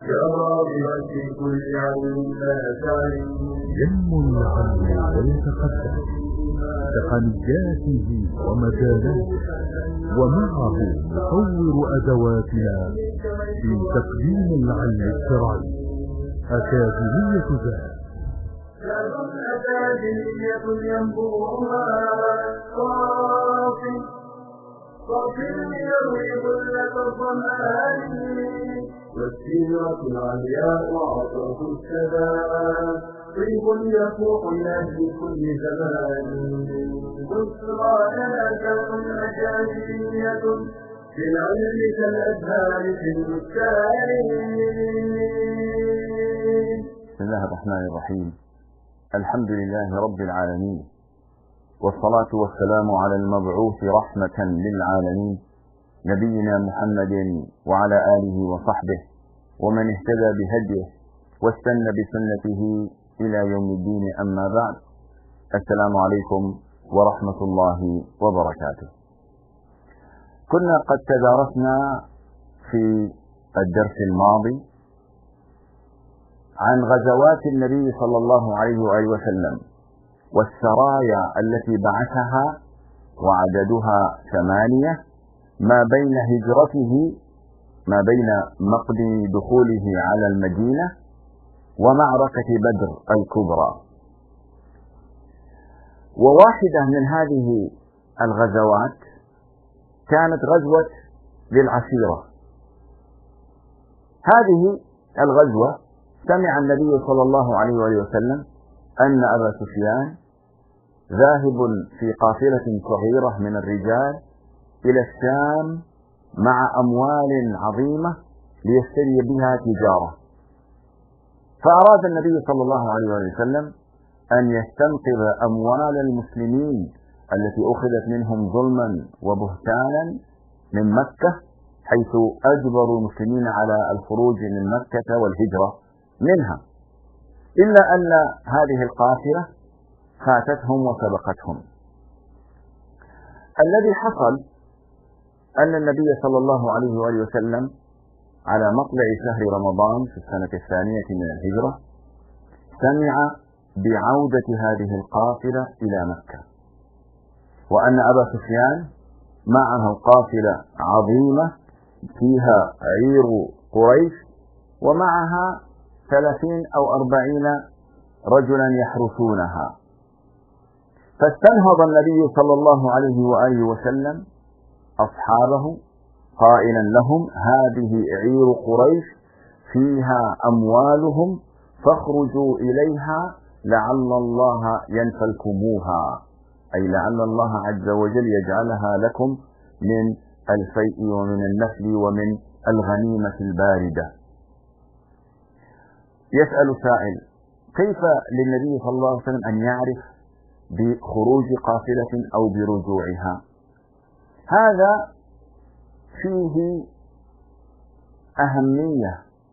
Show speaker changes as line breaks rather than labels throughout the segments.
يا راغبا في كل علم لا تعلم.
ينمو العلم ويتقدم تقنياته ومجالاته، ومعه نطور أدواتنا في تقديم العلم الشرعي. أكاديمية ذهب
أكاديمية ينبوعها صافي يروي ظلة الظمآن، والسيرة العلياء عطرة السلام، طيب يفوح لأهل كل زمان. بشرى لنا كون أكاديمية في العلم كالأزهار في البستان.
بسم الله الرحمن الرحيم. الحمد لله رب العالمين، والصلاة والسلام على المبعوث رحمة للعالمين، نبينا محمد وعلى آله وصحبه ومن اهتدى بهديه واستنى بسنته إلى يوم الدين. أما بعد، السلام عليكم ورحمة الله وبركاته. كنا قد تدارسنا في الدرس الماضي عن غزوات النبي صلى الله عليه وآله وسلم والسرايا التي بعثها، وعددها 8، ما بين هجرته، ما بين مقدم دخوله على المدينة ومعركة بدر الكبرى. وواحدة من هذه الغزوات كانت غزوة للعشيرة. هذه الغزوة سمع النبي صلى الله عليه وآله وسلم أن أبا سفيان ذاهب في قافلة صغيرة من الرجال إلى الشام مع أموال عظيمة ليشتري بها تجارة، فأراد النبي صلى الله عليه وآله وسلم أن يستنقذ أموال المسلمين التي أخذت منهم ظلما وبهتانا من مكة، حيث أجبروا المسلمين على الخروج من مكة والهجرة منها، إلا أن هذه القافلة فاتتهم وسبقتهم. الذي حصل أن النبي صلى الله عليه وآله وسلم على مطلع شهر رمضان في السنة 2 من الهجرة سمع بعودة هذه القافلة إلى مكة، وأن أبا سفيان معه قافلة عظيمة فيها عير قريش، ومعها 30 أو 40 رجلا يحرسونها. فاستنهض النبي صلى الله عليه وآله وسلم أصحابه قائلا لهم: هذه عير قريش فيها أموالهم، فاخرجوا إليها لعل الله ينفلكموها، أي لعل الله عز وجل يجعلها لكم من الفيء ومن النفل ومن الغنيمة الباردة. يسأل سائل: كيف للنبي صلى الله عليه وسلم أن يعرف بخروج قافلة أو برجوعها؟ هذا فيه أهمية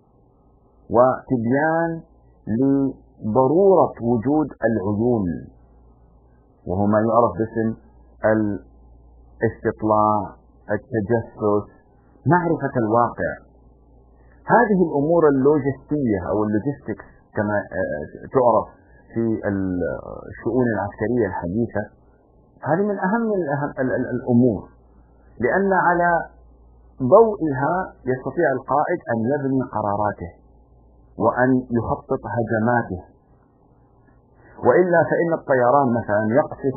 وتبيان لضرورة وجود العيون، وهو ما يعرف باسم الاستطلاع، التجسس، معرفة الواقع. هذه الأمور اللوجستية أو اللوجستكس كما تعرف في الشؤون العسكرية الحديثة، هذه من أهم الأمور، لأن على ضوئها يستطيع القائد أن يبني قراراته وأن يخطط هجماته. وإلا فإن الطيران مثلا يقصف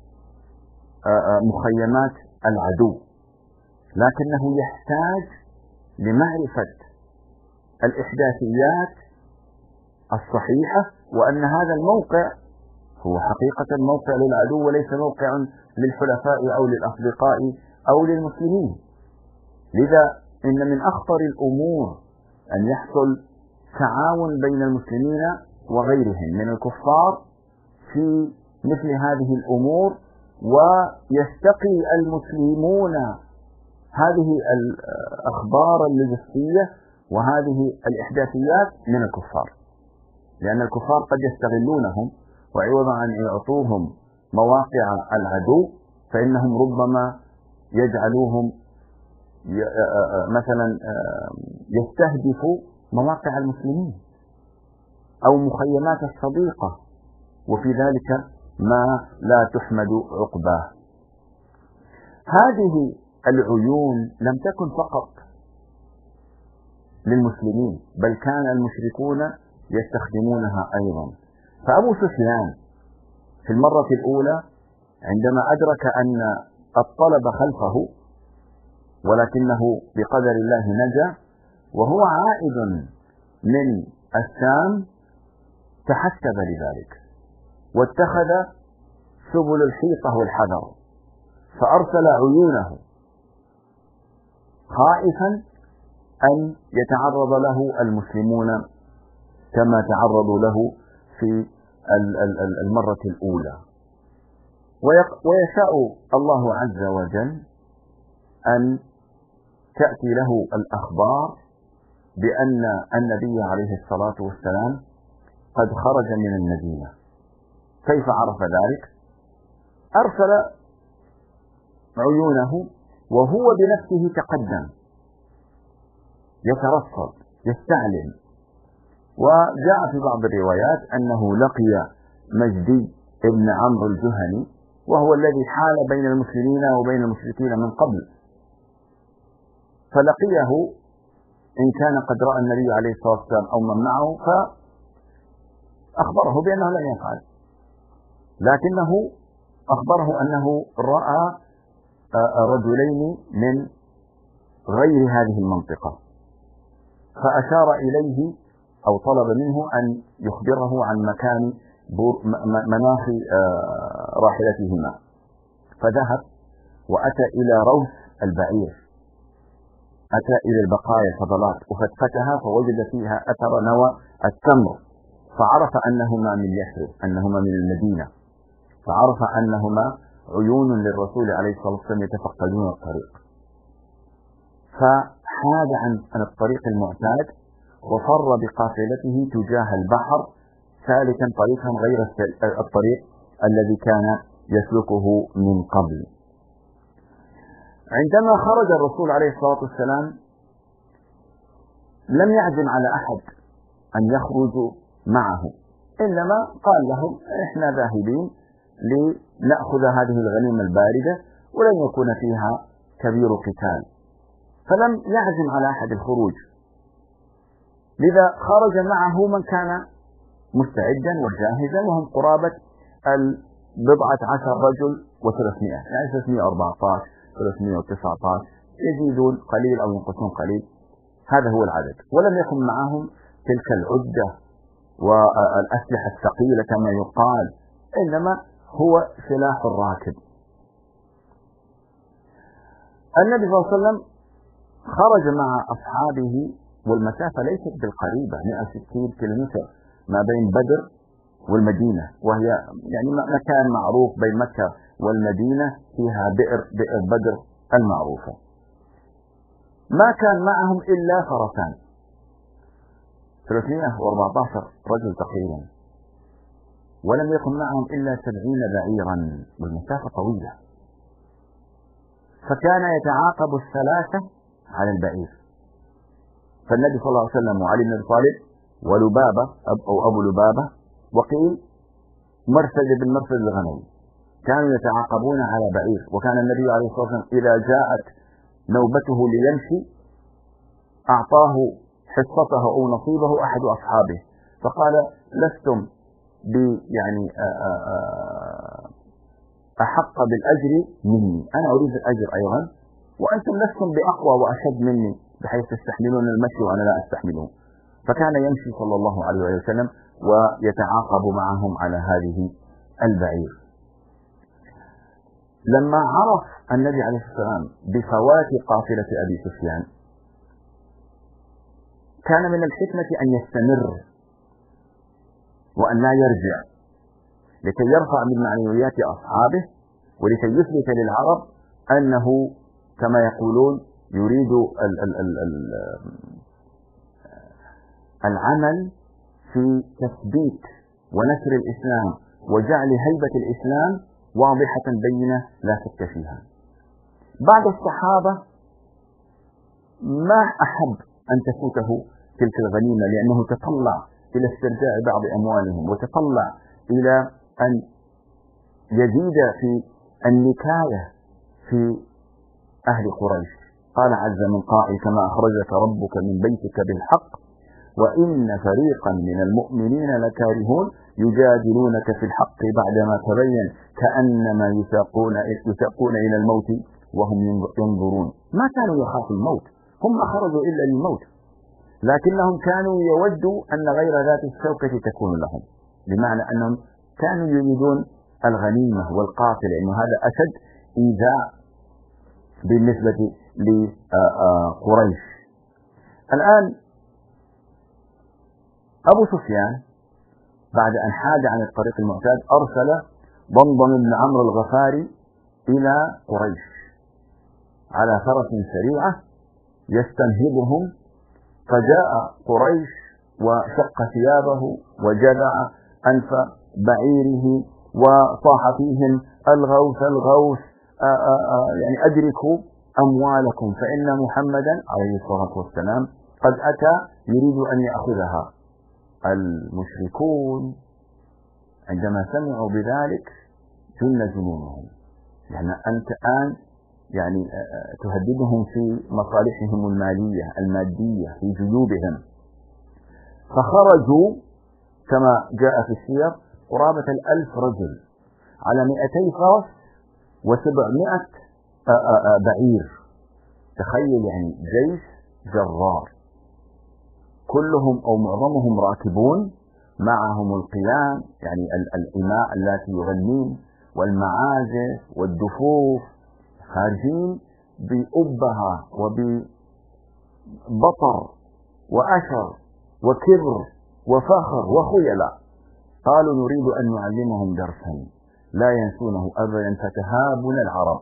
مخيمات العدو، لكنه يحتاج لمعرفة الإحداثيات الصحيحة، وأن هذا الموقع هو حقيقة موقع للعدو وليس موقع للحلفاء أو للأصدقاء أو للمسلمين. لذا إن من أخطر الأمور أن يحصل تعاون بين المسلمين وغيرهم من الكفار في مثل هذه الأمور، ويستقي المسلمون هذه الأخبار اللوجستية وهذه الإحداثيات من الكفار، لأن الكفار قد يستغلونهم، وعوضا عن يعطوهم مواقع العدو فإنهم ربما يجعلوهم مثلا يستهدفوا مواقع المسلمين أو مخيمات الصديقة، وفي ذلك ما لا تحمد عقباه. هذه العيون لم تكن فقط للمسلمين، بل كان المشركون يستخدمونها أيضا. فأبو سفيان في المرة الأولى عندما أدرك أن الطلب خلفه، ولكنه بقدر الله نجا، وهو عائد من الشام تحسب لذلك واتخذ سبل الحيطة والحذر، فأرسل عيونه خائفا أن يتعرض له المسلمون كما تعرضوا له في المرة الأولى. ويشاء الله عز وجل أن تأتي له الأخبار بأن النبي عليه الصلاة والسلام قد خرج من المدينة. كيف عرف ذلك؟ أرسل عيونه وهو بنفسه تقدم يترصد يستعلم. وجاء في بعض الروايات أنه لقي مجدي ابن عمرو الجهني، وهو الذي حال بين المسلمين وبين المشركين من قبل، فلقيه إن كان قد رأى النبي عليه الصلاة والسلام أو من معه، فأخبره بأنه لم يفعل، لكنه أخبره أنه رأى رجلين من غير هذه المنطقة، فأشار إليه أو طلب منه أن يخبره عن مكان مناخ راحلتهما. فذهب وأتى إلى روث البعير، أتى إلى البقايا الفضلات وفتفتها فوجد فيها أثر نوى التمر، فعرف أنهما من يثرب، أنهما من المدينة، فعرف أنهما عيون للرسول عليه الصلاة والسلام يتفقدون الطريق، فحاد عن الطريق المعتاد وفر بقافلته تجاه البحر سالكا طريقا غير الطريق الذي كان يسلكه من قبل. عندما خرج الرسول عليه الصلاة والسلام لم يعزم على أحد أن يخرجوا معه، إنما قال لهم إحنا ذاهبين لنأخذ هذه الغنيمة الباردة ولن يكون فيها كبير قتال، فلم يعزم على أحد الخروج، لذا خرج معه من كان مستعدا وجاهزا، وهم قرابة 14 رجل و300، يعني 314 319 يزيدون قليل أو ينقصون قليل، هذا هو العدد. ولم يكن معهم تلك العدة والأسلحة الثقيلة كما يقال، إنما هو سلاح الراكب. النبي صلى الله عليه وسلم خرج مع أصحابه، والمسافة ليست بالقريبة، 160 كيلومتر ما بين بدر والمدينة، وهي يعني مكان معروف بين مكة والمدينة، فيها بئر بدر المعروفة. ما كان معهم إلا فرسان، 314 رجل تقريبا، ولم يكن معهم إلا 70 بعيرا، والمسافة طويلة، فكان يتعاقب الثلاثة على البعير، فالنبي صلى الله عليه وسلم وعلي بن أبي طالب ولبابة أو أبو لبابة وقيل مرثد بن مرثد الغنوي كانوا يتعاقبون على بعير. وكان النبي عليه الصلاة والسلام إذا جاءت نوبته ليمشي أعطاه حصته أو نصيبه أحد أصحابه، فقال لستم يعني أحق بالأجر مني، أنا أريد الأجر أيضا، وأنتم لستم بأقوى وأشد مني بحيث تستحملون المشي وأنا لا أستحمله. فكان يمشي صلى الله عليه وسلم ويتعاقب معهم على هذه البعير. لما عرف النبي عليه الصلاة والسلام بفوات قافلة أبي سفيان، كان من الحكمة أن يستمر وأن لا يرجع، لكي يرفع من معنويات أصحابه، ولكي يثبت للعرب أنه كما يقولون يريد العمل في تثبيت ونشر الإسلام وجعل هيبة الإسلام واضحة بينة لا شك فيها. بعض الصحابة ما أحب أن تفوته تلك الغنيمة، لأنه تطلع إلى استرجاع بعض أموالهم، وتطلع إلى أن يزيد في النكاية في أهل قريش. قال عز من قائل: كما أخرجك ربك من بيتك بالحق وإن فريقا من المؤمنين لكارهون يجادلونك في الحق بعدما تبين كأنما يساقون إلى الموت وهم ينظرون. ما كانوا يخافوا الموت، هم ما خرجوا إلا للموت، لكنهم كانوا يودوا أن غير ذات الشوكة تكون لهم، بمعنى أنهم كانوا يريدون الغنيمة والقافلة، لأنه هذا أشد إيذاء بالنسبة لقريش. الآن أبو سفيان بعد أن حاد عن الطريق المعتاد أرسل ضمضم بن عمرو الغفاري إلى قريش على فرس سريعة يستنهبهم، فجاء قريش وشق ثيابه وجذع أنف بعيره وصاح فيهم: الغوث الغوث، يعني أدركوا أموالكم فإن محمدا عليه الصلاة والسلام قد أتى يريد أن يأخذها. المشركون عندما سمعوا بذلك جن جنونهم، يعني أنت الآن يعني تهددهم في مصالحهم المادية في جيوبهم. فخرجوا كما جاء في السير قرابة 1000 رجل على 200 فرس و700 بعير. تخيل يعني جيش جرار، كلهم أو معظمهم راكبون، معهم القيان يعني الإماء التي يغنين والمعازف والدفوف، خارجين بأبهة وببطر وأشر وكبر وفخر وخيلاء. قالوا: نريد أن نعلمهم درسا لا ينسونه أبدا فتهابنا العرب.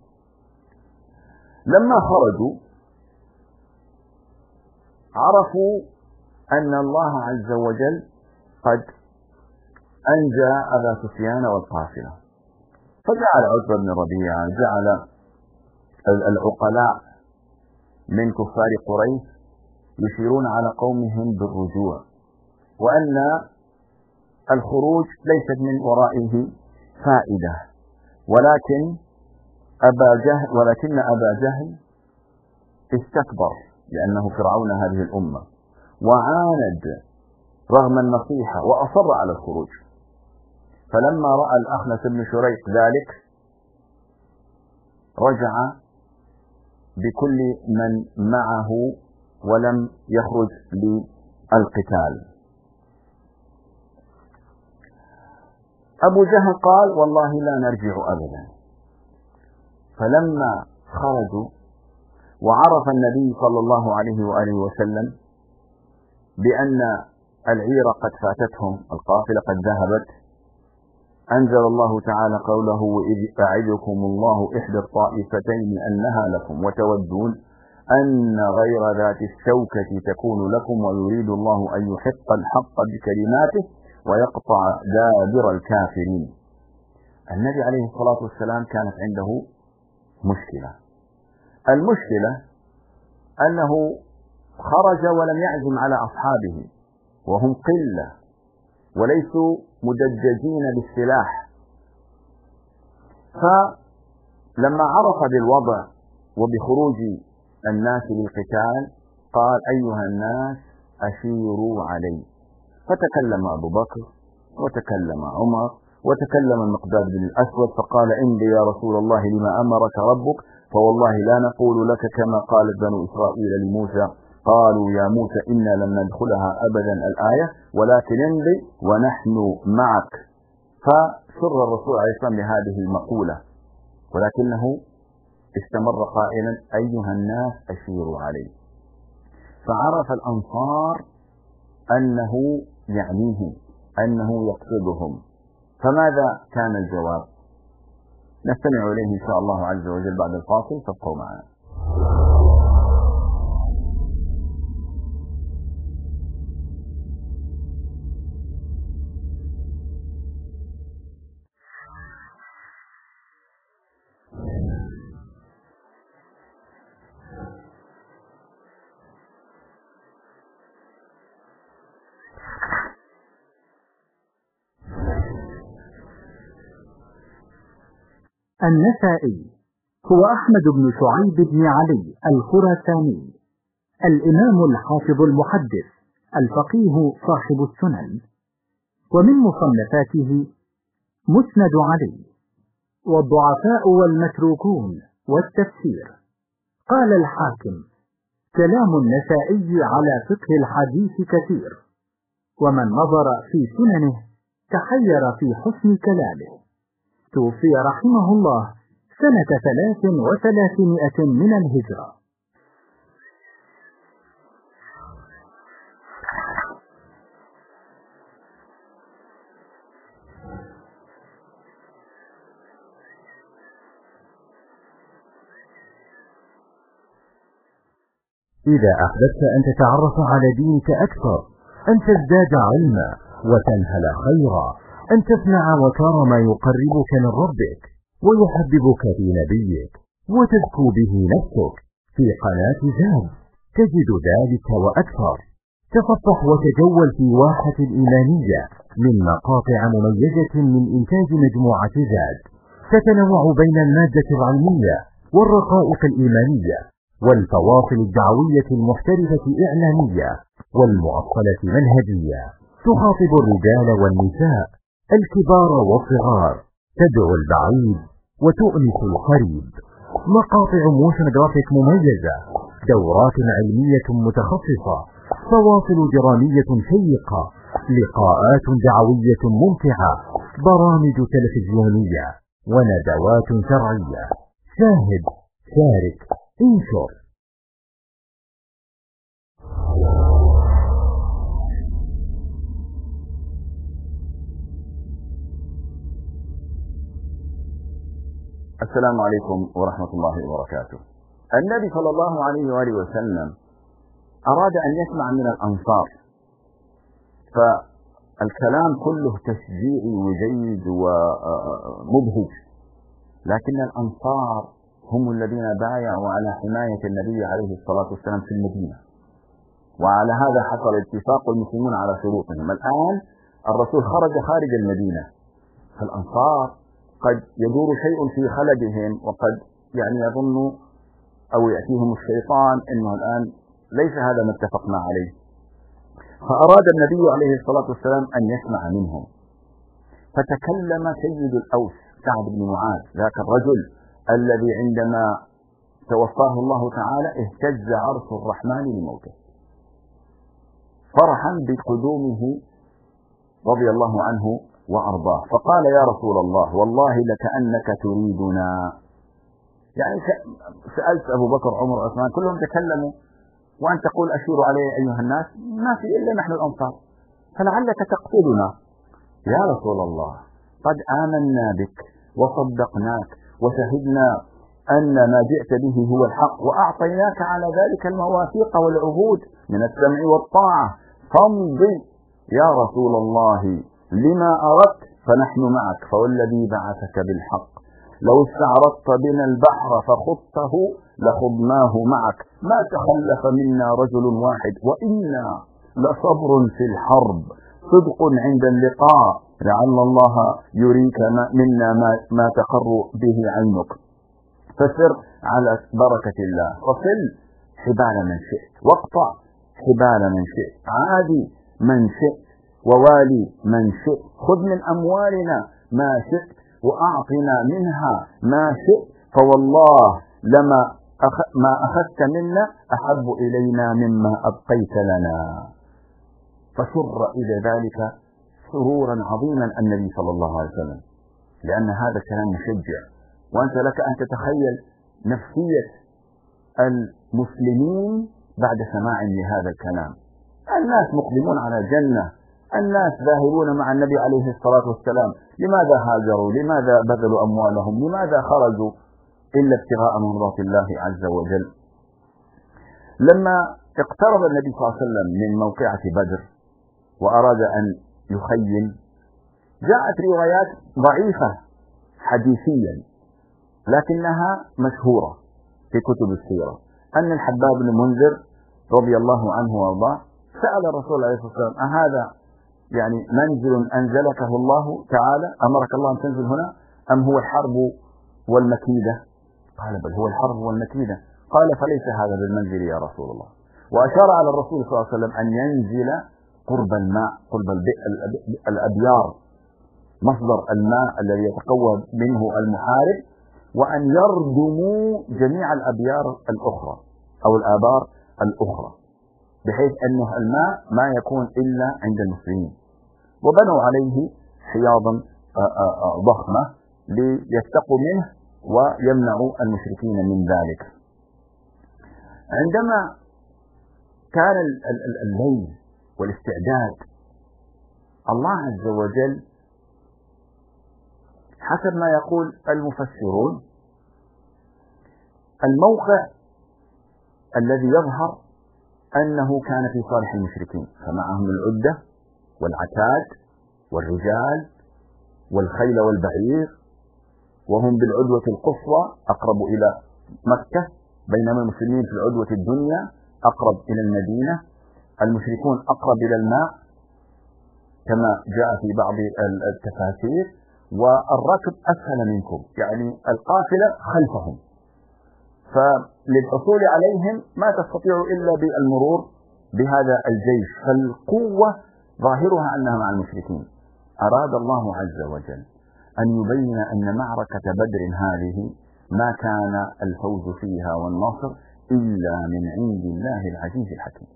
لما خرجوا عرفوا أن الله عز وجل قد أنجى أبا سفيان والقافلة، فجعل عتبة بن ربيعة، جعل العقلاء من كفار قريش يشيرون على قومهم بالرجوع، وأن الخروج ليست من ورائه فائدة، ولكن أبا جهل استكبر لأنه فرعون هذه الأمة، وعاند رغم النصيحة وأصر على الخروج. فلما رأى الأخنس بن شريق ذلك رجع بكل من معه ولم يخرج للقتال. أبو جهل قال: والله لا نرجع أبدا. فلما خرجوا وعرف النبي صلى الله عليه وآله وسلم بأن العير قد فاتتهم، القافلة قد ذهبت، أنزل الله تعالى قوله: وإذ أعدكم الله إحدى الطائفتين أنها لكم وتودون أن غير ذات الشوكة تكون لكم ويريد الله أن يحق الحق بكلماته ويقطع دابر الكافرين. النبي عليه الصلاة والسلام كانت عنده مشكلة. المشكلة أنه خرج ولم يعزم على أصحابه، وهم قلة وليسوا مدججين بالسلاح. فلما عرف بالوضع وبخروج الناس للقتال قال: أيها الناس أشيروا علي. فتكلم أبو بكر وتكلم عمر وتكلم المقداد بن الأسود، فقال: امضي يا رسول الله لما أمرك ربك، فوالله لا نقول لك كما قالت بنو إسرائيل لموسى، قالوا يا موسى إنا لن ندخلها أبدا الآية، ولكن امضي ونحن معك. فسر الرسول عليه الصلاة والسلام بهذه المقولة، ولكنه استمر قائلا: أيها الناس أشيروا علي. فعرف الأنصار أنه يعنيهم، أنه يقصدهم. فماذا كان الجواب؟ نستمع إليه إن شاء الله عز وجل بعد الفاصل، فابقوا معنا.
النسائي هو أحمد بن شعيب بن علي الخراساني، الإمام الحافظ المحدث الفقيه صاحب السنن. ومن مصنفاته مسند علي، والضعفاء والمتروكون، والتفسير. قال الحاكم: كلام النسائي على فقه الحديث كثير، ومن نظر في سننه تحير في حسن كلامه. توفي رحمه الله سنة 33 من الهجرة.
إذا أحببت أن تتعرف على دينك أكثر، أن تزداد علما وتنهل خيرا، أن تسمع وترى ما يقربك من ربك ويحببك في نبيك وتزكو به نفسك، في قناة زاد تجد ذلك وأكثر. تصفح وتجول في واحة الإيمانية من مقاطع مميزة من إنتاج مجموعة زاد، تتنوع بين المادة العلمية والرقائق الإيمانية والفواصل الدعوية المحترفة إعلامية والمؤصلة منهجية، تخاطب الرجال والنساء، الكبار والصغار، تدعو البعيد وتؤنس القريب. مقاطع موشن جرافيك مميزة، دورات علمية متخصصة، فواصل درامية شيقة، لقاءات دعوية ممتعة، برامج تلفزيونية وندوات شرعية. شاهد، شارك، انشر.
السلام عليكم ورحمة الله وبركاته. النبي صلى الله عليه وآله وسلم أراد أن يسمع من الأنصار، فالكلام كله تشجيعي وجيد ومبهج، لكن الأنصار هم الذين بايعوا على حماية النبي عليه الصلاة والسلام في المدينة، وعلى هذا حصل اتفاق المسلمون على شروطهم. الآن الرسول خارج المدينة، فالأنصار قد يدور شيء في خلدهم، وقد يظنوا أو يأتيهم الشيطان إنه الآن ليس هذا ما اتفقنا عليه. فأراد النبي عليه الصلاة والسلام أن يسمع منهم، فتكلم سيد الأوس سعد بن معاذ، ذاك الرجل الذي عندما توفاه الله تعالى اهتز عرش الرحمن لموته، فرحا بقدومه رضي الله عنه وأرضاه، فقال: يا رسول الله، والله لكأنك تريدنا. سألت أبو بكر عمر عثمان كلهم تكلموا، وأن تقول أشيروا علي أيها الناس، ما في إلا نحن الأنصار، فلعلك تقتلنا. يا رسول الله، قد آمنا بك وصدقناك وشهدنا أن ما جئت به هو الحق، وأعطيناك على ذلك المواثيق والعهود من السمع والطاعة، فامضي يا رسول الله لما أردت فنحن معك، فوالذي بعثك بالحق لو استعرضت بنا البحر فخضته لخضناه معك، ما تخلف منا رجل واحد، وإنا لصبر في الحرب، صدق عند اللقاء، لعل الله يريك منا ما تقر به عينك، فسر على بركة الله، وصل حبال من شئت، واقطع حبال من شئت، عادي من شئت، ووالي من شئت، خذ من أموالنا ما شئت، وأعطنا منها ما شئت، فوالله ما أخذت منا أحب إلينا مما أبقيت لنا. فسر إلى ذلك سرورا عظيما النبي صلى الله عليه وسلم، لأن هذا كلام مشجع، وأنت لك أن تتخيل نفسية المسلمين بعد سماع لهذا الكلام. الناس مقدمون على الجنة، الناس ذاهبون مع النبي عليه الصلاة والسلام، لماذا هاجروا؟ لماذا بذلوا أموالهم؟ لماذا خرجوا إلا ابتغاء مرضات الله عز وجل؟ لما اقترب النبي صلى الله عليه وسلم من موقعة بدر وأراد أن يخيم، جاءت روايات ضعيفة حديثيا لكنها مشهورة في كتب السيرة، أن الحباب بن منذر رضي الله عنه وارضاه سأل الرسول عليه الصلاة والسلام: أهذا منزل أنزلكه الله تعالى، أمرك الله أن تنزل هنا، أم هو الحرب والمكيدة؟ قال بل هو الحرب والمكيدة. قال فليس هذا بالمنزل يا رسول الله. وأشار على الرسول صلى الله عليه وسلم أن ينزل قرب الماء، قرب الأبيار، مصدر الماء الذي يتقوى منه المحارب، وأن يردموا جميع الأبيار الأخرى أو الآبار الأخرى، بحيث أن الماء ما يكون إلا عند المسلمين. وبنوا عليه حياضا ضخمة ليستقوا منه ويمنعوا المشركين من ذلك. عندما كان الليل والاستعداد، الله عز وجل حسب ما يقول المفسرون الموقع الذي يظهر أنه كان في صالح المشركين، فمعهم العدة والعتاد والرجال والخيل والبعير، وهم بالعدوة القصوى أقرب إلى مكة، بينما المسلمين في العدوة الدنيا أقرب إلى المدينة. المشركون أقرب إلى الماء كما جاء في بعض التفاسير، والركب أسهل منكم، يعني القافلة خلفهم، فللحصول عليهم ما تستطيع إلا بالمرور بهذا الجيش، فالقوة ظاهرها أنها مع المشركين. أراد الله عز وجل أن يبين أن معركة بدر هذه ما كان الفوز فيها والنصر إلا من عند الله العزيز الحكيم.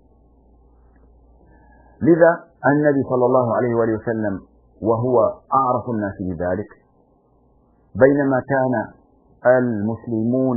لذا النبي صلى الله عليه وآله وسلم وهو أعرف الناس بذلك، بينما كان المسلمون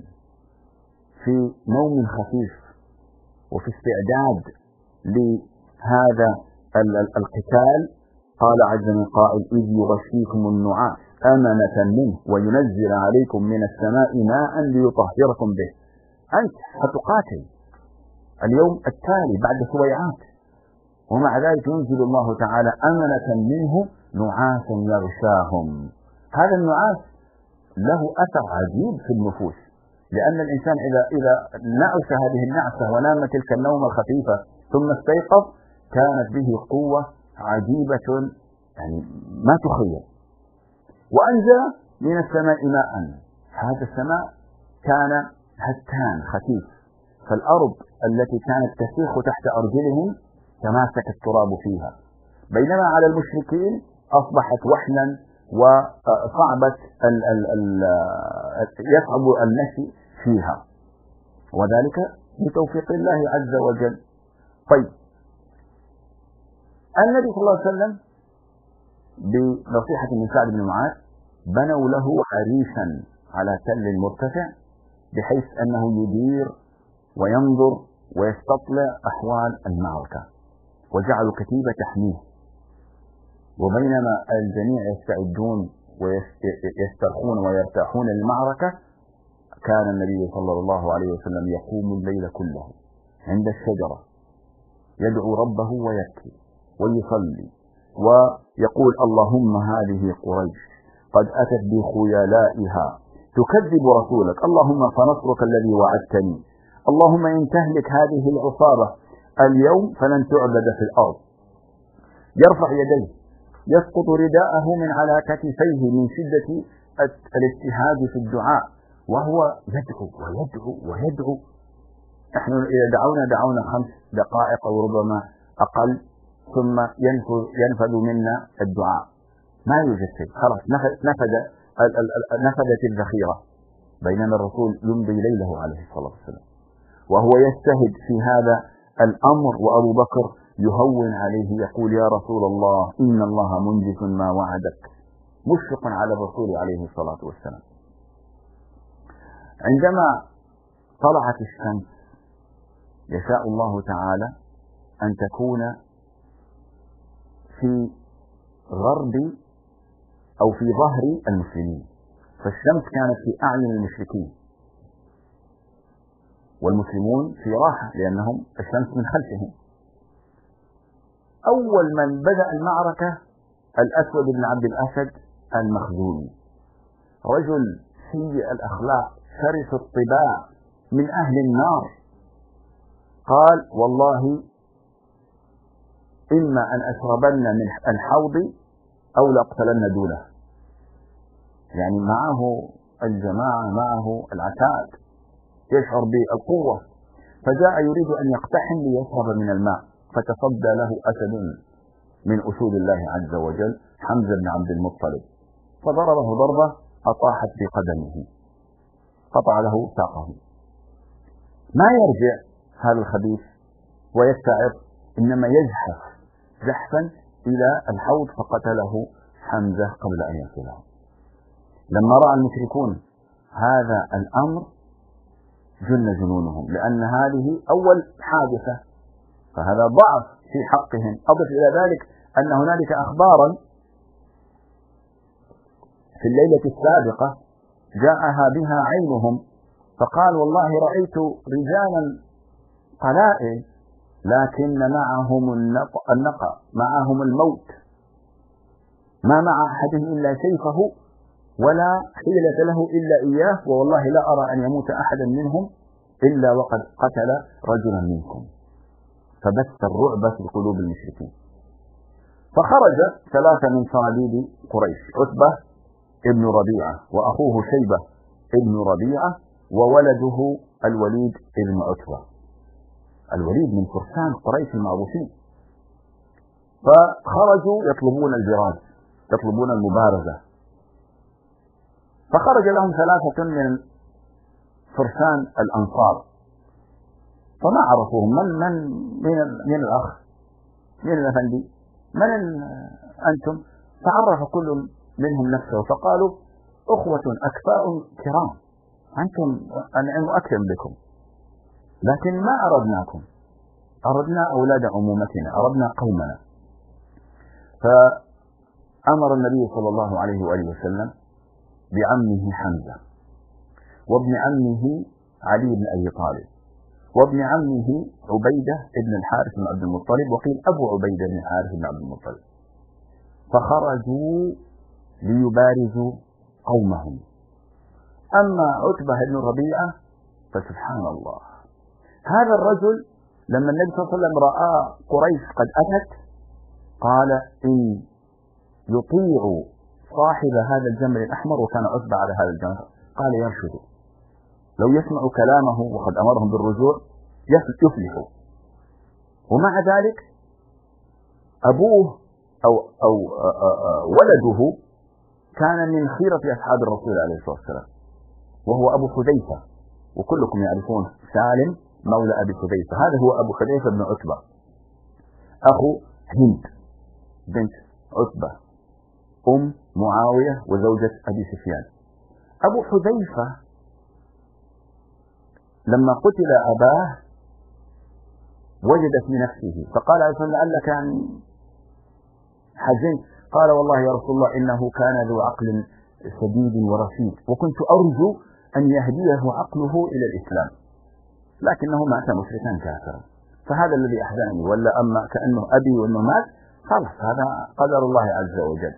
في نوم خفيف وفي استعداد لهذا القتال، قال عز من قائل إذ يغشيكم النعاس أمنة منه وينزل عليكم من السماء ماء ليطهركم به. أنت ستقاتل اليوم التالي بعد سويعات، ومع ذلك ينزل الله تعالى أمنة منه نعاسا يغشاهم. هذا النعاس له أثر عجيب في النفوس، لأن الإنسان إذا نعس هذه النعسة ونام تلك النومة الخفيفة ثم استيقظ كانت به قوة عجيبة يعني ما تخيل. وأنزل من السماء ماء، هذا السماء كان هتان خفيف، فالأرض التي كانت تسيخ تحت أرجلهم تماسك التراب فيها، بينما على المشركين أصبحت وحلا وصعبت يصعب المشي فيها، وذلك بتوفيق الله عز وجل. طيب، النبي صلى الله عليه وسلم بنصيحة من سعد بن معاذ بنوا له عريشا على تل مرتفع، بحيث أنه يدير وينظر ويستطلع أحوال المعركة، وجعلوا كتيبة تحميه. وبينما الجميع يستعدون ويسترخون ويرتاحون للمعركة، كان النبي صلى الله عليه وسلم يقوم الليل كله عند الشجرة يدعو ربه ويبكي ويصلي ويقول اللهم هذه قريش قد أتت بخيلائها تكذب رسولك، اللهم فنصرك الذي وعدتني، اللهم إن تهلك هذه العصابة اليوم فلن تعبد في الأرض. يرفع يديه، يسقط رداءه من على كتفيه من شدة الاجتهاد في الدعاء، وهو يدعو ويدعو ويدعو. نحن إذا دعونا 5 دقائق أو ربما أقل ثم ينفذ منا الدعاء، ما يوجد شيء، خلاص نفدت الذخيرة، بينما الرسول يمضي ليله عليه الصلاة والسلام وهو يجتهد في هذا الأمر، وأبو بكر يهون عليه يقول يا رسول الله إن الله منجز ما وعدك، مشفق على الرسول عليه الصلاة والسلام. عندما طلعت الشمس يشاء الله تعالى أن تكون في غرب أو في ظهر المسلمين، فالشمس كانت في أعين المشركين والمسلمون في راحة لأنهم الشمس من خلفهم. أول من بدأ المعركة الأسود بن عبد الأسد المخزومي، رجل سيء الأخلاق شرس الطباع من أهل النار، قال والله إما أن أشربن من الحوض أو لأقتلن دونه. يعني معه الجماعة، معه العتاد، يشعر بالقوة، فجاء يريد أن يقتحم ليشرب من الماء، فتصدى له أسد من أسود الله عز وجل، حمزة بن عبد المطلب، فضربه ضربة أطاحت بقدمه، قطع له ساقه. ما يرجع هذا الخبيث ويستعر، إنما يزحف زحفا إلى الحوض فقتله حمزة قبل أن يصله. لما رأى المشركون هذا الأمر جن جنونهم، لأن هذه أول حادثة، فهذا ضعف في حقهم. أضف إلى ذلك أن هنالك أخبارا في الليلة السابقة جاءها بها عينهم، فقال والله رأيت رجالا قلائل لكن معهم النقى، معهم الموت، ما مع أحد إلا سيفه ولا حيلة له إلا إياه، ووالله لا أرى أن يموت أحدا منهم إلا وقد قتل رجلا منكم. فبث الرعب في قلوب المشركين. فخرج ثلاثة من صناديد قريش، عتبة ابن ربيعة، وأخوه شيبة ابن ربيعة، وولده الوليد ابن عتبة. الوليد من فرسان قريش المعروفين. فخرجوا يطلبون الجراد، يطلبون المبارزة. فخرج لهم ثلاثة من فرسان الأنصار، فما عرفوهم من الأخ، من الأفندي، من أنتم؟ فعرف كل منهم نفسه، فقالوا أخوة أكفاء كرام، أنتم أنعم أكرم بكم، لكن ما أردناكم، أردنا أولاد عمومتنا، أردنا قومنا. فأمر النبي صلى الله عليه وآله وسلم بعمه حمزة، وابن عمه علي بن أبي طالب، وابن عمه عبيدة بن الحارث بن عبد المطلب، وقيل أبو عبيدة بن الحارث بن عبد المطلب. فخرجوا ليبارزوا قومهم. أما عتبة بن ربيعة فسبحان الله، هذا الرجل لما النبي صلى الله عليه وسلم رأى قريش قد أتت قال إن يطيع صاحب هذا الجمل الأحمر، وكان عتبة على هذا الجمل، قال يرشد، لو يسمع كلامه وقد أمرهم بالرجوع يفلحوا. ومع ذلك أبوه أو ولده كان من خيرة أصحاب الرسول عليه الصلاة والسلام، وهو أبو حذيفة، وكلكم يعرفون سالم مولى أبي حذيفة، هذا هو أبو حذيفة بن عتبة أخو هند بنت عتبة أم معاوية وزوجة أبي سفيان. أبو حذيفة لما قتل أباه وجد في نفسه، فقال عليه الصلاة والسلام لعلك حزنت، قال والله يا رسول الله إنه كان ذو عقل سديد ورشيد، وكنت أرجو أن يهديه عقله إلى الإسلام، لكنه مات مشركا كافرا، فهذا الذي أحزنني، ولا أما كأنه أبي وأنه مات خلاص، هذا قدر الله عز وجل.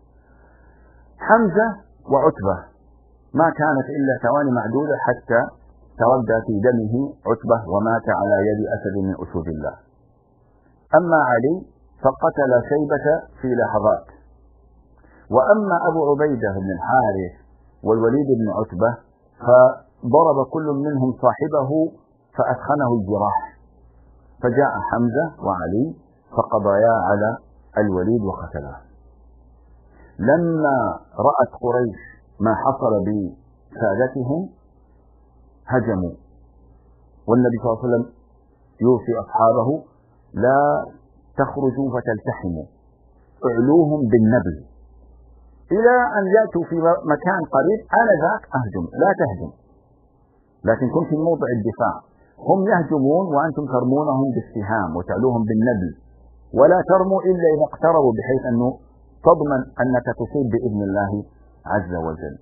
حمزة وعتبة ما كانت إلا ثواني معدودة حتى تردى في دمه عتبة ومات على يد أسد من أسود الله. أما علي فقتل شيبة في لحظات. وأما أبو عبيدة بن الحارث والوليد بن عتبة فضرب كل منهم صاحبه فأثخنه الجراح، فجاء حمزة وعلي فقضيا على الوليد وقتله. لما رأت قريش ما حصل بسادتهم هجموا، والنبي صلى الله عليه وسلم يوصي أصحابه لا تخرجوا فتلتحموا، اعلوهم بالنبل إلى أن يأتوا في مكان قريب، آنذاك أهجم، لا تهجم، لكن كن في موضع الدفاع. هم يهجمون وأنتم ترمونهم بالسهام وتعلوهم بالنبل، ولا ترموا إلا إذا اقتربوا، بحيث أنه تضمن أنك تصيب بإذن الله عز وجل.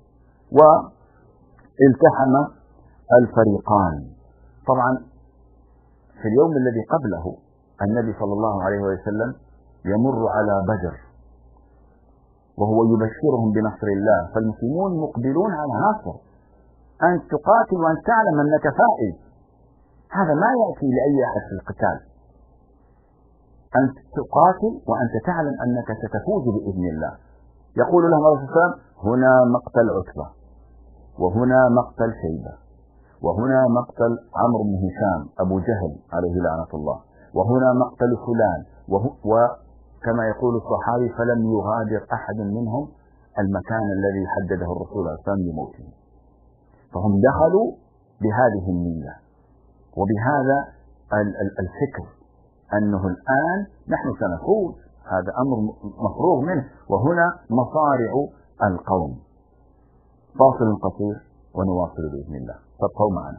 والتحم الفريقان. طبعا في اليوم الذي قبله النبي صلى الله عليه وسلم يمر على بدر وهو يبشرهم بنصر الله، فالمسلمون مقبلون على نصر، أن تقاتل وأن تعلم أنك فائز، هذا ما يأتي لأي أحد في القتال، أن تقاتل وأنت تعلم أنك ستفوز بإذن الله. يقول لهم الرسول صلى الله عليه وسلم هنا مقتل عتبة، وهنا مقتل شيبة، وهنا مقتل عمرو بن هشام أبو جهل عليه لعنة الله، وهنا مقتل فلان، وكما يقول الصحابي فلم يغادر أحد منهم المكان الذي حدده الرسول صلى الله عليه وسلم لموته. فهم دخلوا بهذه النية وبهذا الفكر أنه الآن نحن سنفوز، هذا أمر مفروغ منه، وهنا مصارع القوم. فاصل قصير ونواصل بإذن الله، فابقوا معنا.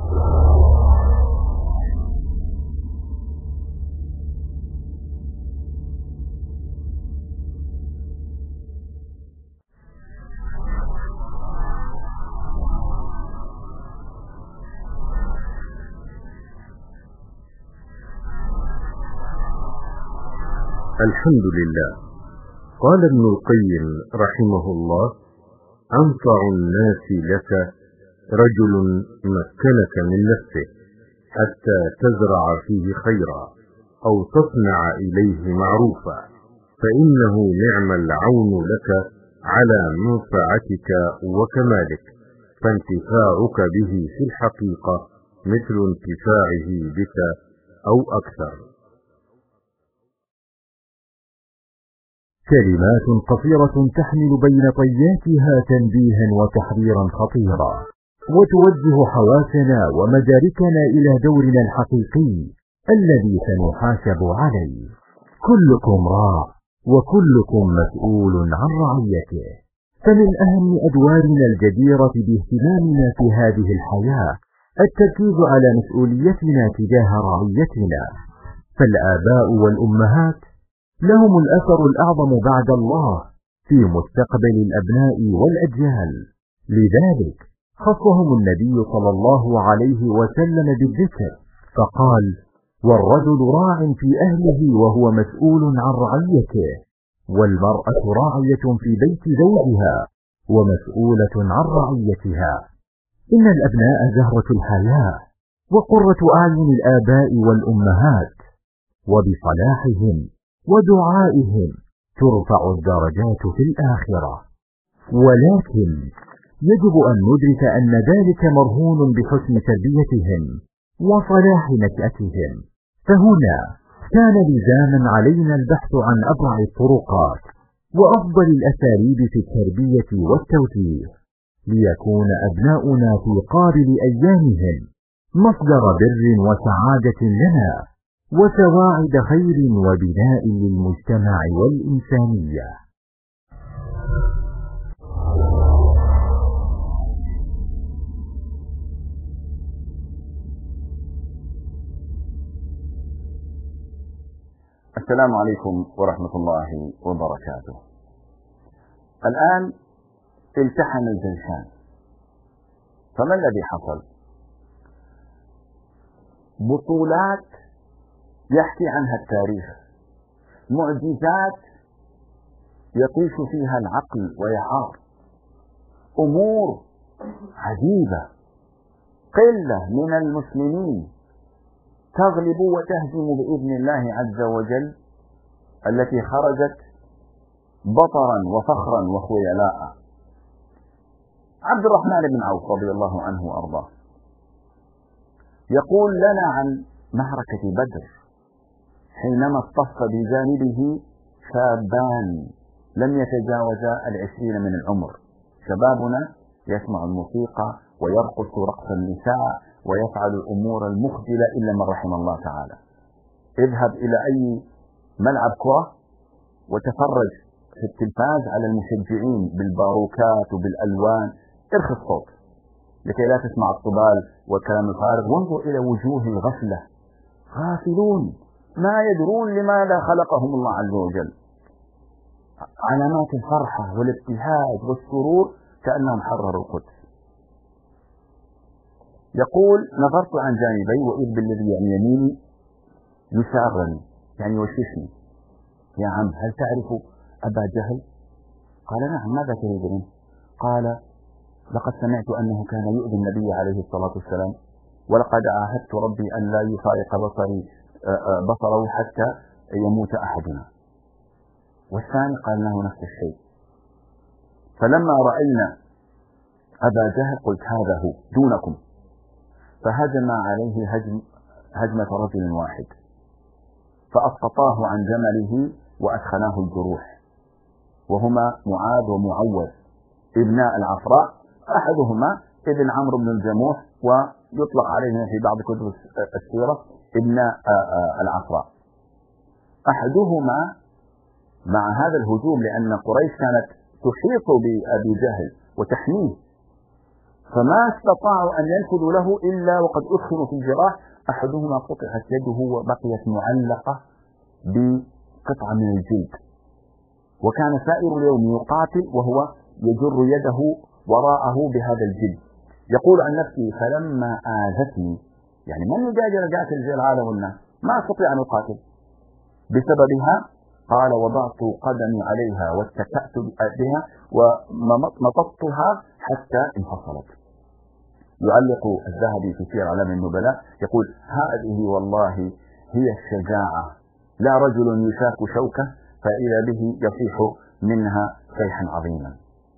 الحمد لله. قال ابن القيم رحمه الله: أنفع الناس لك رجل مكنك من نفسه حتى تزرع فيه خيرا أو تصنع إليه معروفا، فإنه نعم العون لك على منفعتك وكمالك، فانتفاعك به في الحقيقة مثل انتفاعه بك أو أكثر.
كلمات قصيرة تحمل بين طياتها تنبيها وتحذيرا خطيرا، وتوجه حواسنا ومداركنا إلى دورنا الحقيقي الذي سنحاسب عليه. كلكم راع وكلكم مسؤول عن رعيته، فمن أهم أدوارنا الجديرة باهتمامنا في هذه الحياة التركيز على مسؤوليتنا تجاه رعيتنا. فالآباء والأمهات لهم الأثر الأعظم بعد الله في مستقبل الأبناء والأجيال، لذلك خصهم النبي صلى الله عليه وسلم بالذكر فقال: والرجل راع في أهله وهو مسؤول عن رعيته، والمرأة راعية في بيت زوجها ومسؤولة عن رعيتها. إن الأبناء زهرة الحياة وقرة أعين الآباء والأمهات، وبصلاحهم ودعائهم ترفع الدرجات في الآخرة. ولكن يجب أن ندرك أن ذلك مرهون بحسن تربيتهم وصلاح نشأتهم. فهنا كان لزاما علينا البحث عن أبرع الطرقات وأفضل الأساليب في التربية والتوجيه، ليكون أبناؤنا في قابل أيامهم مصدر بر وسعادة لنا وسواعد خير وبناء للمجتمع والإنسانية.
السلام عليكم ورحمة الله وبركاته. الآن التحم الجيشان، فما الذي حصل؟ بطولات يحكي عنها التاريخ، معجزات يطيش فيها العقل ويحار، أمور عجيبة، قلة من المسلمين تغلب وتهزم بإذن الله عز وجل التي خرجت بطرا وفخرا وخيلاء. عبد الرحمن بن عوف رضي الله عنه وأرضاه يقول لنا عن معركة بدر حينما اصطف بجانبه شابان لم يتجاوزا 20 من العمر. شبابنا يسمع الموسيقى ويرقص رقص النساء ويفعل الأمور المخجلة إلا من رحم الله تعالى. اذهب إلى أي ملعب كرة وتفرج في التلفاز على المشجعين بالباروكات وبالألوان، ارخي الصوت لكي لا تسمع الطبال والكلام الفارغ، وانظر إلى وجوه الغفلة، غافلون ما يدرون لماذا خلقهم الله عز وجل، علامات الفرحة والابتهاج والسرور كأنهم حرروا القدس. يقول نظرت عن جانبي وإذ بالذي عن يميني يسارني يعني يوششني: يا عم هل تعرف أبا جهل؟ قال: نعم. ماذا تريد منه؟ قال: لقد سمعت أنه كان يؤذي النبي عليه الصلاة والسلام، ولقد عاهدت ربي أن لا يفارق بصره حتى يموت أحدنا. والثاني قال له نفس الشيء. فلما رأينا أبا جهل قلت هذا هو دونكم. فهجم عليه هجمة رجل واحد فأسقطاه عن جمله وأدخلاه الجروح، وهما معاذ ومعوذ ابناء العفراء، أحدهما ابن عمرو بن الجموح ويطلق عليه في بعض كتب السيرة ابناء العفراء. أحدهما مع هذا الهجوم لأن قريش كانت تحيط بأبي جهل وتحميه، فما استطاعوا أن ينفذوا له إلا وقد أدخلوا في الجراح. أحدهما قطعت يده وبقيت معلقة بقطعة من الجلد، وكان سائر اليوم يقاتل وهو يجر يده وراءه بهذا الجلد. يقول عن نفسه فلما آذتني، يعني من يجادل جاءت العالم والناس ما أستطيع أن أقاتل بسببها، قال وضعت قدمي عليها واتكأت بها ومططتها حتى انفصلت. يعلق الذهبي في سير أعلام النبلاء يقول هذه والله هي الشجاعة، لا رجل يشاك شوكة فإذا به يصيح منها صيحا عظيما.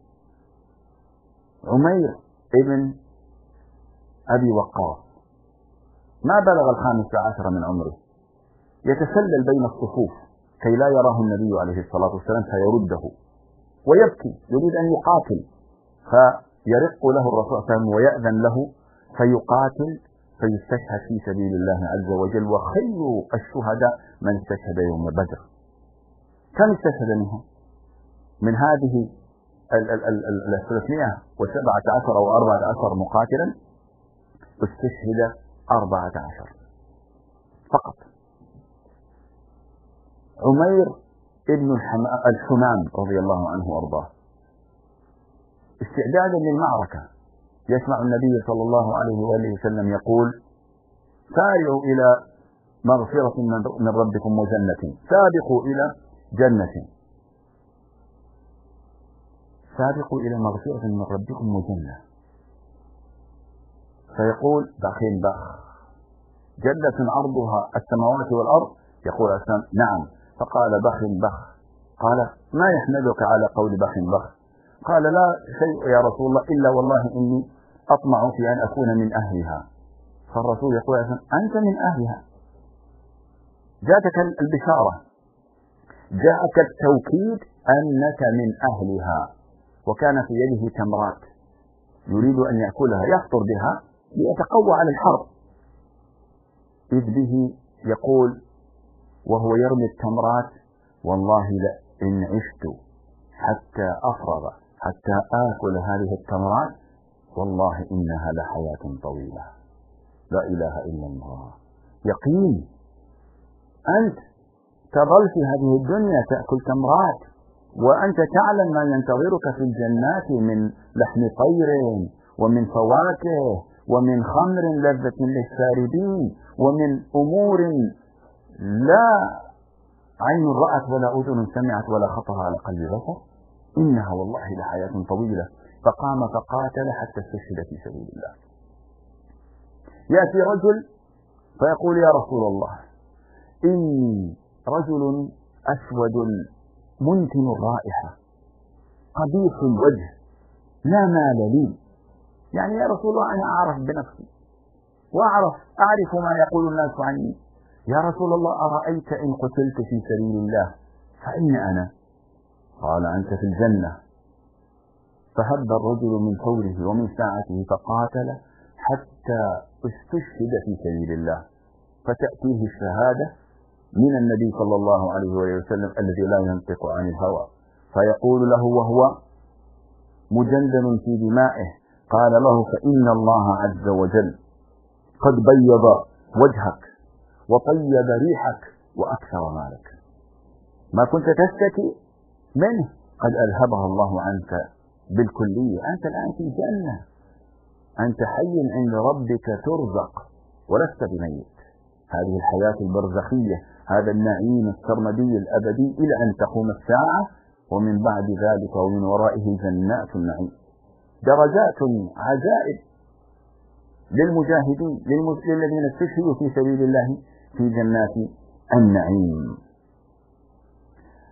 عمير ابن أبي وقاص ما بلغ 15 من عمره، يتسلل بين الصفوف كي لا يراه النبي عليه الصلاة والسلام فيرده، ويبكي يريد أن يقاتل، فيرق له الرسول صلى الله عليه وسلم ويأذن له فيقاتل فيستشهد في سبيل الله عز وجل. وخير الشهداء من استشهد يوم بدر. كم استشهد منهم؟ من هذه 317 أو 14 مقاتلا استشهد 14 فقط. عمير ابن الحمام رضي الله عنه وارضاه استعدادا للمعركة يسمع النبي صلى الله عليه وآله وسلم يقول سارعوا إلى مغفرة من ربكم وجنة، سابقوا إلى جنة، سابقوا إلى مغفرة من ربكم وجنة. فيقول بخين بخ جنة عرضها السماوات والأرض، يقول نعم. فقال بخين بخ، قال ما يحملك على قول بخين بخ؟ قال لا شيء يا رسول الله إلا والله إني أطمع في أن أكون من أهلها. فالرسول يقول أنت من أهلها، جاءتك البشارة، جاءك التوكيد أنك من أهلها. وكان في يده تمرات يريد أن يأكلها يفطر بها ليتقوى على الحرب، إذ به يقول وهو يرمي التمرات والله لئن عشت حتى أفرغ حتى آكل هذه التمرات والله إنها لحياة طويلة. لا إله إلا الله. يقين أنت تظل في هذه الدنيا تأكل تمرات وأنت تعلم ما ينتظرك في الجنات من لحم طير ومن فواكه ومن خمر لذة للشاربين ومن أمور لا عين رأت ولا أذن سمعت ولا خطر على قلب بشر، إنها والله لحياة طويلة. فقام فقاتل حتى استشهد في سبيل الله. يأتي رجل فيقول يا رسول الله إني رجل أسود منتن الرائحة قبيح الوجه لا مال لي، يعني يا رسول الله أنا أعرف بنفسي أعرف ما يقول الناس عني، يا رسول الله أرأيت إن قتلت في سبيل الله فأين أنا؟ قال أنت في الجنة. فهب الرجل من فوره ومن ساعته فقاتل حتى استشهد في سبيل الله، فتأتيه الشهادة من النبي صلى الله عليه وسلم الذي لا ينطق عن الهوى، فيقول له وهو مجندل في دمائه، قال له فإن الله عز وجل قد بيض وجهك وطيب ريحك وأكثر مالك، ما كنت تشتكي منه قد أذهبها الله عنك بالكلية، أنت الآن في جنة، أنت حي عند ربك ترزق ولست بميت. هذه الحياة البرزخية، هذا النعيم السرمدي الأبدي إلى أن تقوم الساعة، ومن بعد ذلك ومن ورائه جنات النعيم، درجات عجائب للمجاهدين للذين استشهدوا في سبيل الله في جنات النعيم.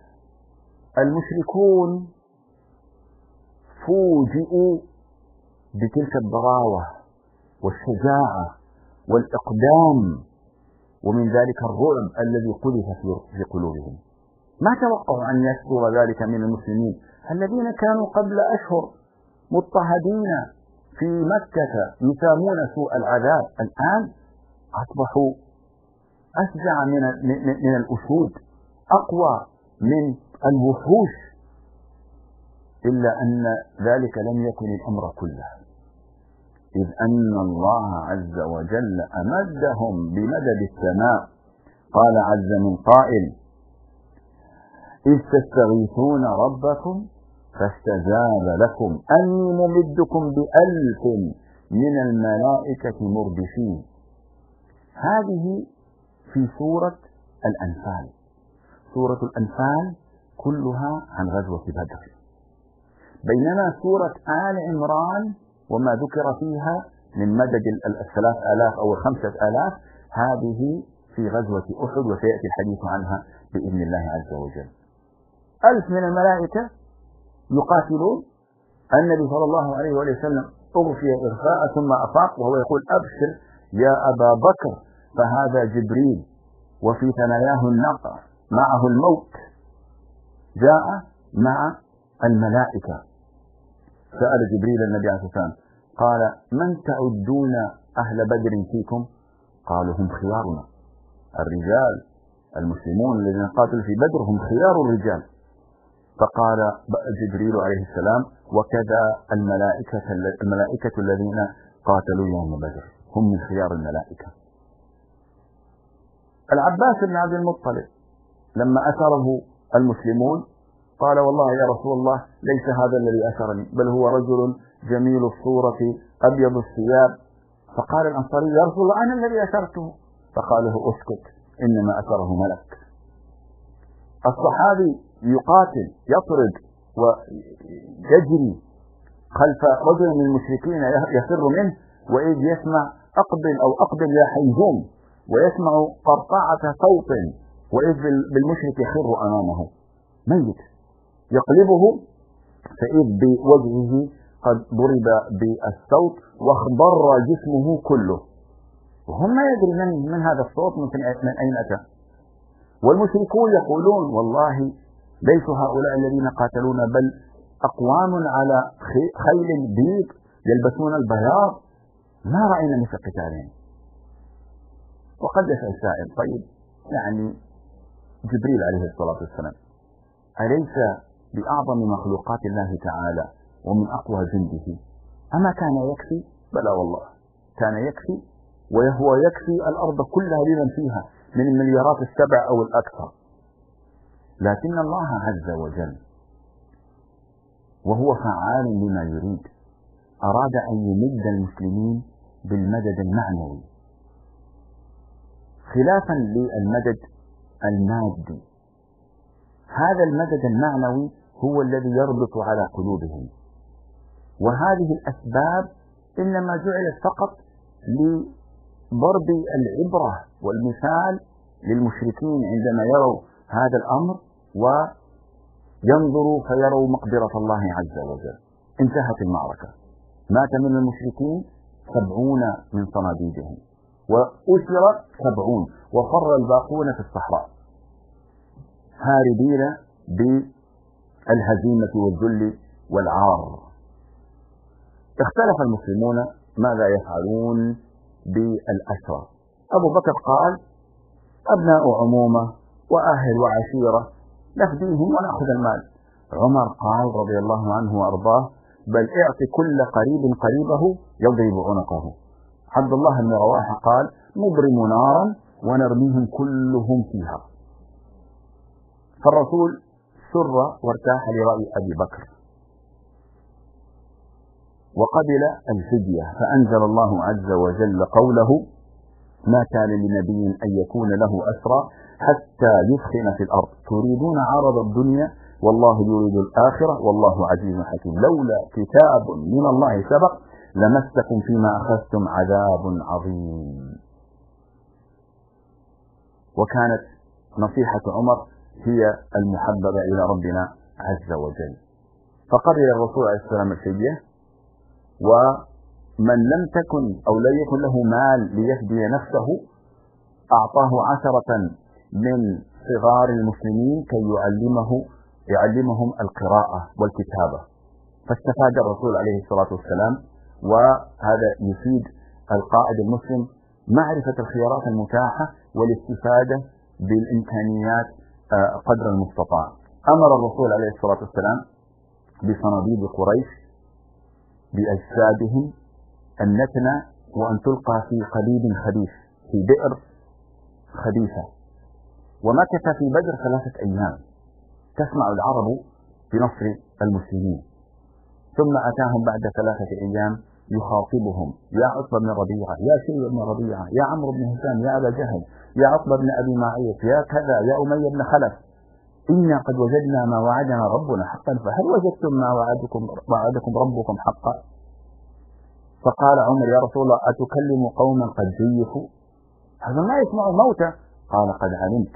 المشركون فوجئوا بتلك الضراوة والشجاعة والإقدام، ومن ذلك الرعب الذي قذف في قلوبهم. ما توقعوا أن يصدر ذلك من المسلمين الذين كانوا قبل أشهر مضطهدين في مكة يسامون سوء العذاب، الآن أصبحوا أشجع من الأسود، أقوى من الوحوش. إلا أن ذلك لم يكن الأمر كله، إذ أن الله عز وجل أمدهم بمدد السماء. قال عز من قائل: إذ تستغيثون ربكم فاستجاب لكم أني ممدكم ب1000 من الملائكة مردفين. هذه في سورة الأنفال. سورة الأنفال كلها عن غزوة بدر، بينما سورة آل عمران وما ذكر فيها من مدد 3000 أو 5000 هذه في غزوة أحد، وسيأتي الحديث عنها بإذن الله عز وجل. 1000 من الملائكة يقاتلون. النبي صلى الله عليه وسلم أغفي إغفاء ثم أفاق وهو يقول: أبشر يا أبا بكر فهذا جبريل وفي ثناياه النقع معه الموت، جاء مع الملائكة. سأل جبريل النبي عليه الصلاة والسلام قال: من تعدون أهل بدر فيكم؟ قالوا: هم خيارنا، الرجال المسلمون الذين قاتلوا في بدر هم خيار الرجال. فقال جبريل عليه السلام: وكذا الملائكة الذين قاتلوا يوم بدر هم من خيار الملائكة. العباس بن عبد المطلب لما أسره المسلمون قال: والله يا رسول الله ليس هذا الذي أسرني، بل هو رجل جميل الصورة أبيض الثياب. فقال الأنصاري: يا رسول الله أنا الذي أسرته. فقال له: اسكت، إنما أسره ملك. الصحابي يقاتل يطرد ويجري خلف رجل من المشركين يفر منه، وإذ يسمع أقبل يا حيزوم، ويسمع قرقعة صوت، وإذ بالمشرك يخر أمامه ميت، يقلبه فإذ بوجهه قد ضرب بالصوت واخضر جسمه كله، وهم ما يدري من هذا الصوت من أين أتى. والمشركون يقولون: والله ليسوا هؤلاء الذين قاتلونا، بل أقوام على خيل بيض يلبسون البياض، ما رأينا مثل قتالهم. وقد يسأل سائل: طيب يعني جبريل عليه الصلاة والسلام أليس بأعظم مخلوقات الله تعالى ومن أقوى جنده؟ أما كان يكفي؟ بلى والله كان يكفي، وهو يكفي الأرض كلها لمن فيها من المليارات 7 أو الأكثر. لكن الله عز وجل وهو فعال لما يريد أراد أن يمد المسلمين بالمدد المعنوي خلافا للمدد المادي. هذا المدد المعنوي هو الذي يربط على قلوبهم، وهذه الأسباب إنما جعلت فقط لضرب العبرة والمثال للمشركين عندما يروا هذا الأمر وينظروا فيروا مقدرة الله عز وجل. انتهت المعركة، مات من المشركين 70 من صناديدهم، وأسر 70، وفر الباقون في الصحراء هاربين بالهزيمة والذل والعار. اختلف المسلمون ماذا يفعلون بالأسرى. أبو بكر قال: أبناء عمومة وأهل وعشيرة نفديهم ونأخذ المال. عمر قال رضي الله عنه وأرضاه: بل اعط كل قريب قريبه يضرب عنقه. عبد الله بن رواحة قال: نضرم نارا ونرميهم كلهم فيها. فالرسول سر وارتاح لرأي أبي بكر وقبل الفدية، فأنزل الله عز وجل قوله: ما كان لنبي أن يكون له أسرى حتى يثخن في الأرض تريدون عرض الدنيا والله يريد الآخرة والله عزيز حكيم لولا كتاب من الله سبق لمسكم فيما أخذتم عذاب عظيم. وكانت نصيحة عمر هي المحببة إلى ربنا عز وجل. فقبل الرسول عليه السلام الفدية ومن لم تكن أو لا يكن له مال ليفدي نفسه أعطاه 10 من صغار المسلمين كي يعلمهم القراءة والكتابة، فاستفاد الرسول عليه الصلاة والسلام. وهذا يفيد القائد المسلم معرفة الخيارات المتاحة والاستفادة بالإمكانيات قدر المستطاع. أمر الرسول عليه الصلاة والسلام بصناديد قريش بأجسادهم أن نتنى وأن تلقى في قليب خبيث، في بئر خبيثة. ومكث في بدر 3 أيام تسمع العرب بنصر المسلمين، ثم أتاهم بعد 3 أيام يخاطبهم: يا عتبة بن ربيعة، يا شيبة بن ربيعة، يا عمرو بن هشام، يا أبا جهل، يا عقبة بن أبي معيط، يا كذا، يا أمية بن خلف، إنا قد وجدنا ما وعدنا ربنا حقا، فهل وجدتم ما وعدكم ربكم حقا؟ فقال عمر: يا رسول الله أتكلم قوما قد زيفوا، هذا ما يسمعوا موتى؟ قال: قد علمت،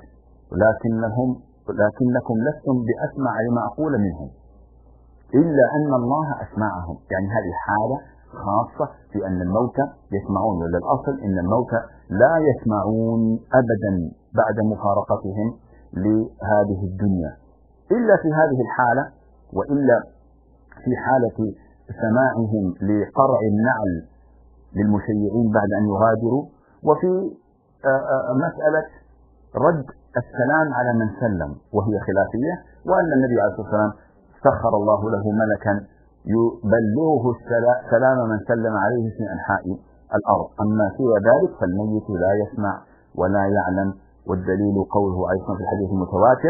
لكنكم لستم بأسمع لما أقول منهم إلا أن الله أسمعهم. يعني هذه حالة خاصة في أن الموتى يسمعون، ولا الأصل إن الموتى لا يسمعون أبدا بعد مفارقتهم لهذه الدنيا إلا في هذه الحالة، وإلا في حالة سماعهم لقرع النعل للمشيعين بعد أن يغادروا، وفي مسألة رد السلام على من سلم وهي خلافية، وأن النبي عليه الصلاة والسلام سخر الله له ملكا يبلغه سلام من سلم عليه في أنحاء الأرض. أما سوى ذلك فالميت لا يسمع ولا يعلم. والدليل قوله أيضا في الحديث المتواتر: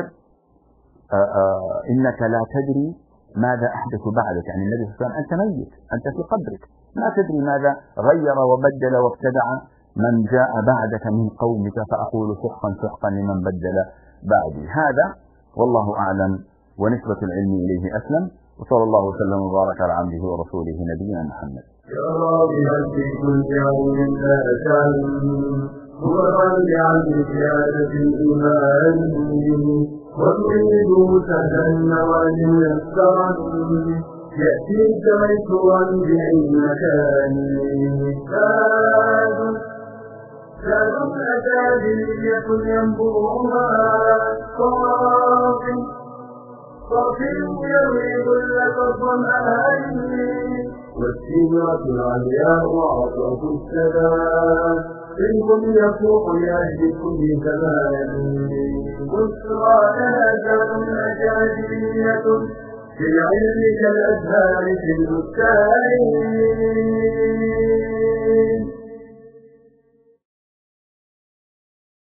إنك لا تدري ماذا أحدث بعدك. يعني النبي صلى الله عليه وسلم: أنت ميت، أنت في قبرك، ما تدري ماذا غير وبدل وابتدع من جاء بعدك من قومك، فأقول سحقا سحقا لمن بدل بعدي. هذا والله أعلم، ونسبة العلم إليه أسلم. وصلى الله وسلم وبارك على عبده ورسوله نبينا محمد.
يا راغبا في كل يوم لا أجل هو راجعا بزيادة الإيمان، وتريد سهلا النوال ميسرا يأتيك ميسورا بأي مكان. زاد أكاديمية ينبوها صافي يريد لك الظمآن، والسيرة العلياء عطرة السلام إنكم يفوق لأهل كل زمان. بشرى لها زاد أكاديمية في العلم كالأزهار في البستان.